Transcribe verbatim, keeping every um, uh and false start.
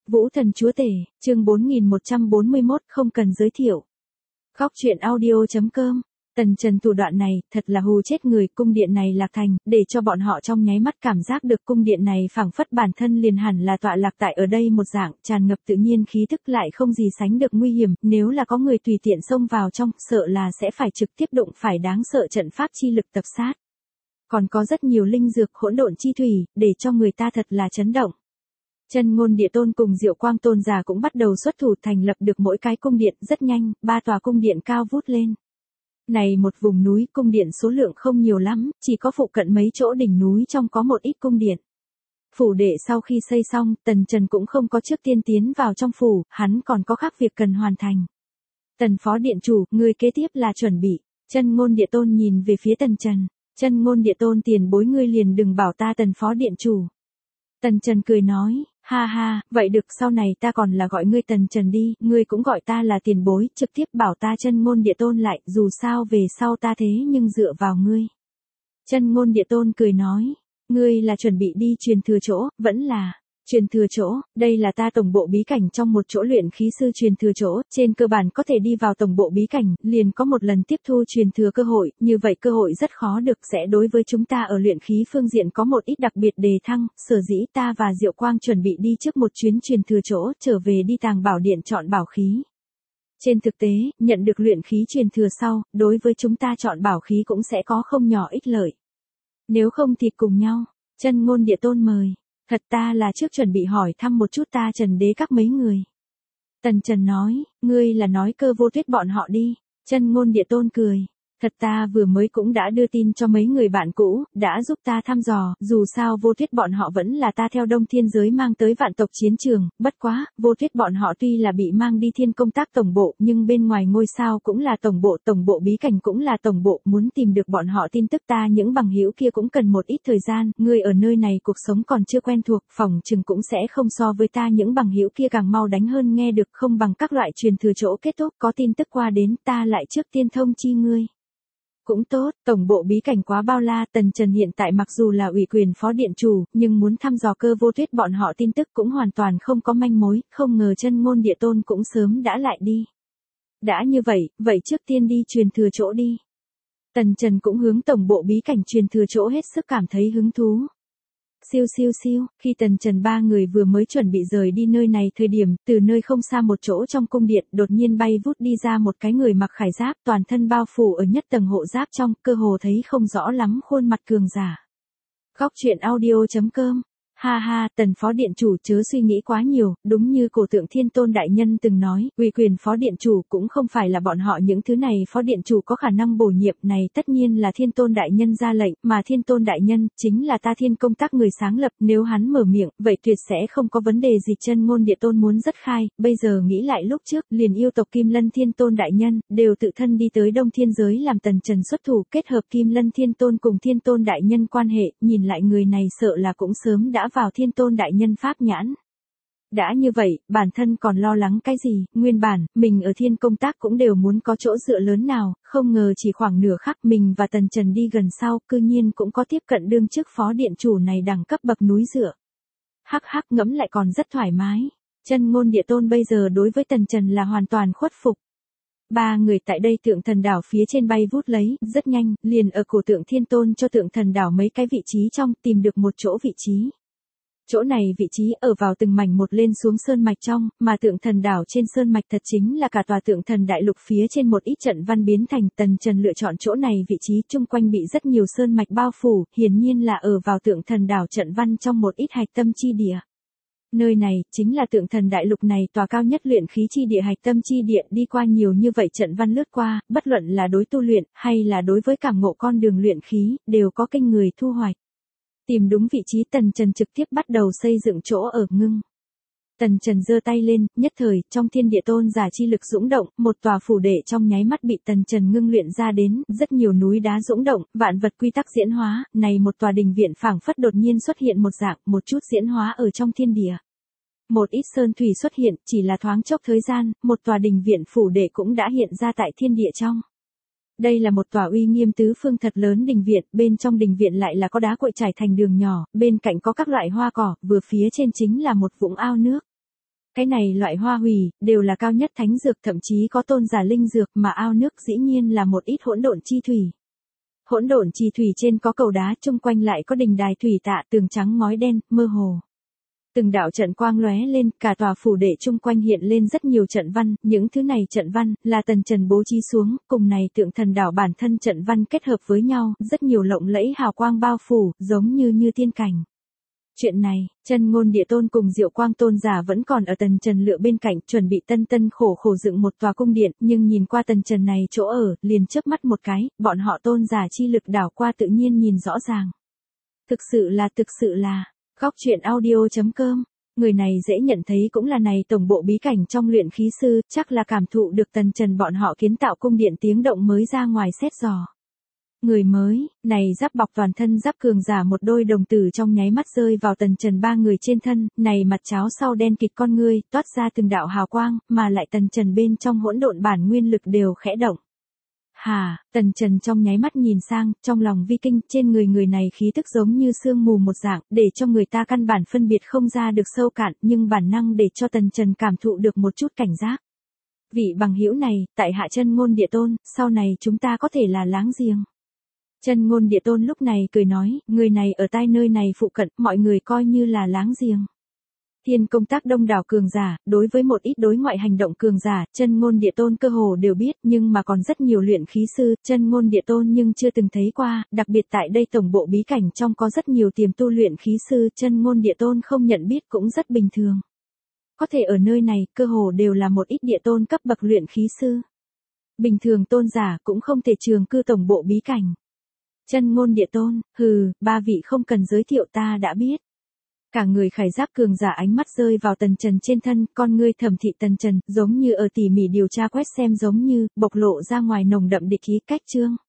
Vũ Thần Chúa Tể, chương bốn nghìn một trăm bốn mươi mốt không cần giới thiệu. Góc truyện audio.com. Tần Trần thủ đoạn này, thật là hù chết người, cung điện này lạc thành, để cho bọn họ trong nháy mắt cảm giác được cung điện này phảng phất bản thân liền hẳn là tọa lạc tại ở đây một dạng, tràn ngập tự nhiên khí thức lại không gì sánh được nguy hiểm, nếu là có người tùy tiện xông vào trong, sợ là sẽ phải trực tiếp đụng phải đáng sợ trận pháp chi lực tập sát. Còn có rất nhiều linh dược hỗn độn chi thủy, để cho người ta thật là chấn động. Chân Ngôn Địa Tôn cùng Diệu Quang Tôn giả cũng bắt đầu xuất thủ thành lập được mỗi cái cung điện, rất nhanh, ba tòa cung điện cao vút lên. Này một vùng núi cung điện số lượng không nhiều lắm, chỉ có phụ cận mấy chỗ đỉnh núi trong có một ít cung điện. Phủ đệ sau khi xây xong, Tần Trần cũng không có trước tiên tiến vào trong phủ, hắn còn có khác việc cần hoàn thành. Tần Phó Điện Chủ, người kế tiếp là chuẩn bị. Chân Ngôn Địa Tôn nhìn về phía Tần Trần. Chân Ngôn Địa Tôn tiền bối ngươi liền đừng bảo ta Tần Phó Điện Chủ. Tần Trần cười nói, ha ha, vậy được sau này ta còn là gọi ngươi Tần Trần đi, ngươi cũng gọi ta là tiền bối, trực tiếp bảo ta Chân Ngôn Địa Tôn lại, dù sao về sau ta thế nhưng dựa vào ngươi. Chân Ngôn Địa Tôn cười nói, ngươi là chuẩn bị đi truyền thừa chỗ, vẫn là... Truyền thừa chỗ, đây là ta tổng bộ bí cảnh trong một chỗ luyện khí sư truyền thừa chỗ, trên cơ bản có thể đi vào tổng bộ bí cảnh, liền có một lần tiếp thu truyền thừa cơ hội, như vậy cơ hội rất khó được sẽ đối với chúng ta ở luyện khí phương diện có một ít đặc biệt đề thăng, sở dĩ ta và Diệu Quang chuẩn bị đi trước một chuyến truyền thừa chỗ, trở về đi Tàng Bảo Điện chọn bảo khí. Trên thực tế, nhận được luyện khí truyền thừa sau, đối với chúng ta chọn bảo khí cũng sẽ có không nhỏ ích lợi. Nếu không thì cùng nhau, Chân Ngôn Địa Tôn mời. Thật ta là trước chuẩn bị hỏi thăm một chút ta Trần Đế các mấy người. Tần Trần nói, ngươi là nói Cơ Vô Tuyết bọn họ đi. Chân Ngôn Địa Tôn cười. Thật ta vừa mới cũng đã đưa tin cho mấy người bạn cũ, đã giúp ta thăm dò, dù sao Vô Tuyết bọn họ vẫn là ta theo Đông Thiên giới mang tới vạn tộc chiến trường, bất quá, Vô Tuyết bọn họ tuy là bị mang đi thiên công tác tổng bộ, nhưng bên ngoài ngôi sao cũng là tổng bộ, tổng bộ bí cảnh cũng là tổng bộ, muốn tìm được bọn họ tin tức ta những bằng hữu kia cũng cần một ít thời gian, người ở nơi này cuộc sống còn chưa quen thuộc, phòng chừng cũng sẽ không so với ta những bằng hữu kia càng mau đánh hơn nghe được không bằng các loại truyền thừa chỗ kết thúc, có tin tức qua đến ta lại trước tiên thông chi ngươi. Cũng tốt, tổng bộ bí cảnh quá bao la, Tần Trần hiện tại mặc dù là ủy quyền phó điện chủ, nhưng muốn thăm dò Cơ Vô Tuyết bọn họ tin tức cũng hoàn toàn không có manh mối, không ngờ Chân Ngôn Địa Tôn cũng sớm đã lại đi. Đã như vậy, vậy trước tiên đi truyền thừa chỗ đi. Tần Trần cũng hướng tổng bộ bí cảnh truyền thừa chỗ hết sức cảm thấy hứng thú. Siêu siêu siêu, khi Tần Trần ba người vừa mới chuẩn bị rời đi nơi này thời điểm, từ nơi không xa một chỗ trong cung điện, đột nhiên bay vút đi ra một cái người mặc khải giáp, toàn thân bao phủ ở nhất tầng hộ giáp trong, cơ hồ thấy không rõ lắm khuôn mặt cường giả. Góc truyện audio.com. Ha ha, Tần Phó Điện Chủ chớ suy nghĩ quá nhiều, đúng như cổ tượng Thiên Tôn Đại Nhân từng nói, ủy quyền Phó Điện Chủ cũng không phải là bọn họ những thứ này Phó Điện Chủ có khả năng bổ nhiệm này tất nhiên là Thiên Tôn Đại Nhân ra lệnh, mà Thiên Tôn Đại Nhân, chính là ta Thiên Công Tác người sáng lập, nếu hắn mở miệng, vậy tuyệt sẽ không có vấn đề gì. Chân Ngôn Địa Tôn muốn rất khai, bây giờ nghĩ lại lúc trước, liền yêu tộc Kim Lân Thiên Tôn Đại Nhân, đều tự thân đi tới Đông Thiên giới làm Tần Trần xuất thủ, kết hợp Kim Lân Thiên Tôn cùng Thiên Tôn Đại Nhân quan hệ, nhìn lại người này sợ là cũng sớm đã vào Thiên Tôn Đại Nhân pháp nhãn. Đã như vậy, bản thân còn lo lắng cái gì, nguyên bản, mình ở Thiên Công Tác cũng đều muốn có chỗ dựa lớn nào, không ngờ chỉ khoảng nửa khắc mình và Tần Trần đi gần sau, cư nhiên cũng có tiếp cận đương chức Phó Điện Chủ này đẳng cấp bậc núi dựa. Hắc hắc ngẫm lại còn rất thoải mái. Chân Ngôn Địa Tôn bây giờ đối với Tần Trần là hoàn toàn khuất phục. Ba người tại đây Tượng Thần Đảo phía trên bay vút lấy, rất nhanh, liền ở cổ tượng Thiên Tôn cho Tượng Thần Đảo mấy cái vị trí trong, tìm được một chỗ vị trí. Chỗ này vị trí ở vào từng mảnh một lên xuống sơn mạch trong, mà Tượng Thần Đảo trên sơn mạch thật chính là cả tòa Tượng Thần Đại Lục phía trên một ít trận văn biến thành. Tần Trần lựa chọn chỗ này vị trí chung quanh bị rất nhiều sơn mạch bao phủ, hiển nhiên là ở vào Tượng Thần Đảo trận văn trong một ít hạch tâm chi địa. Nơi này, chính là Tượng Thần Đại Lục này tòa cao nhất luyện khí chi địa hạch tâm chi địa, đi qua nhiều như vậy trận văn lướt qua, bất luận là đối tu luyện, hay là đối với cảm ngộ con đường luyện khí, đều có kinh người thu hoạch. Tìm đúng vị trí Tần Trần trực tiếp bắt đầu xây dựng chỗ ở ngưng. Tần Trần giơ tay lên, nhất thời, trong thiên địa tôn giả chi lực dũng động, một tòa phủ đệ trong nháy mắt bị Tần Trần ngưng luyện ra đến, rất nhiều núi đá dũng động, vạn vật quy tắc diễn hóa, này một tòa đình viện phảng phất đột nhiên xuất hiện một dạng, một chút diễn hóa ở trong thiên địa. Một ít sơn thủy xuất hiện, chỉ là thoáng chốc thời gian, một tòa đình viện phủ đệ cũng đã hiện ra tại thiên địa trong. Đây là một tòa uy nghiêm tứ phương thật lớn đình viện, bên trong đình viện lại là có đá cuội trải thành đường nhỏ, bên cạnh có các loại hoa cỏ, vừa phía trên chính là một vũng ao nước. Cái này loại hoa hủy, đều là cao nhất thánh dược, thậm chí có tôn giả linh dược, mà ao nước dĩ nhiên là một ít hỗn độn chi thủy. Hỗn độn chi thủy trên có cầu đá, chung quanh lại có đình đài thủy tạ, tường trắng ngói đen, mơ hồ. Từng đạo trận quang lóe lên, cả tòa phủ đệ chung quanh hiện lên rất nhiều trận văn, những thứ này trận văn, là Tần Trần bố trí xuống, cùng này tượng thần đảo bản thân trận văn kết hợp với nhau, rất nhiều lộng lẫy hào quang bao phủ, giống như như tiên cảnh. Chuyện này, Chân Ngôn Địa Tôn cùng Diệu Quang Tôn giả vẫn còn ở Tần Trần lựa bên cạnh, chuẩn bị tân tân khổ khổ dựng một tòa cung điện, nhưng nhìn qua Tần Trần này chỗ ở, liền chớp mắt một cái, bọn họ tôn giả chi lực đảo qua tự nhiên nhìn rõ ràng. Thực sự là thực sự là, Góc Truyện Audio chấm com, người này dễ nhận thấy cũng là này tổng bộ bí cảnh trong luyện khí sư, chắc là cảm thụ được Tần Trần bọn họ kiến tạo cung điện tiếng động mới ra ngoài xét dò. Người mới, này giáp bọc toàn thân giáp cường giả một đôi đồng tử trong nháy mắt rơi vào Tần Trần ba người trên thân, này mặt cháo sau đen kịt con ngươi, toát ra từng đạo hào quang, mà lại Tần Trần bên trong hỗn độn bản nguyên lực đều khẽ động. Hà, Tần Trần trong nháy mắt nhìn sang, trong lòng vi kinh, trên người người này khí tức giống như sương mù một dạng, để cho người ta căn bản phân biệt không ra được sâu cạn, nhưng bản năng để cho Tần Trần cảm thụ được một chút cảnh giác. Vị bằng hữu này, tại hạ Chân Ngôn Địa Tôn, sau này chúng ta có thể là láng giềng. Chân Ngôn Địa Tôn lúc này cười nói, người này ở tai nơi này phụ cận, mọi người coi như là láng giềng. Thiên công tác đông đảo cường giả, đối với một ít đối ngoại hành động cường giả, Chân Ngôn Địa Tôn cơ hồ đều biết, nhưng mà còn rất nhiều luyện khí sư, Chân Ngôn Địa Tôn nhưng chưa từng thấy qua, đặc biệt tại đây tổng bộ bí cảnh trong có rất nhiều tiềm tu luyện khí sư, Chân Ngôn Địa Tôn không nhận biết cũng rất bình thường. Có thể ở nơi này, cơ hồ đều là một ít địa tôn cấp bậc luyện khí sư. Bình thường tôn giả cũng không thể trường cư tổng bộ bí cảnh. Chân Ngôn Địa Tôn, hừ, ba vị không cần giới thiệu ta đã biết. Cả người khải giáp cường giả ánh mắt rơi vào Tần Trần trên thân, con ngươi thẩm thị Tần Trần, giống như ở tỉ mỉ điều tra quét xem giống như, bộc lộ ra ngoài nồng đậm địch ý cách chương.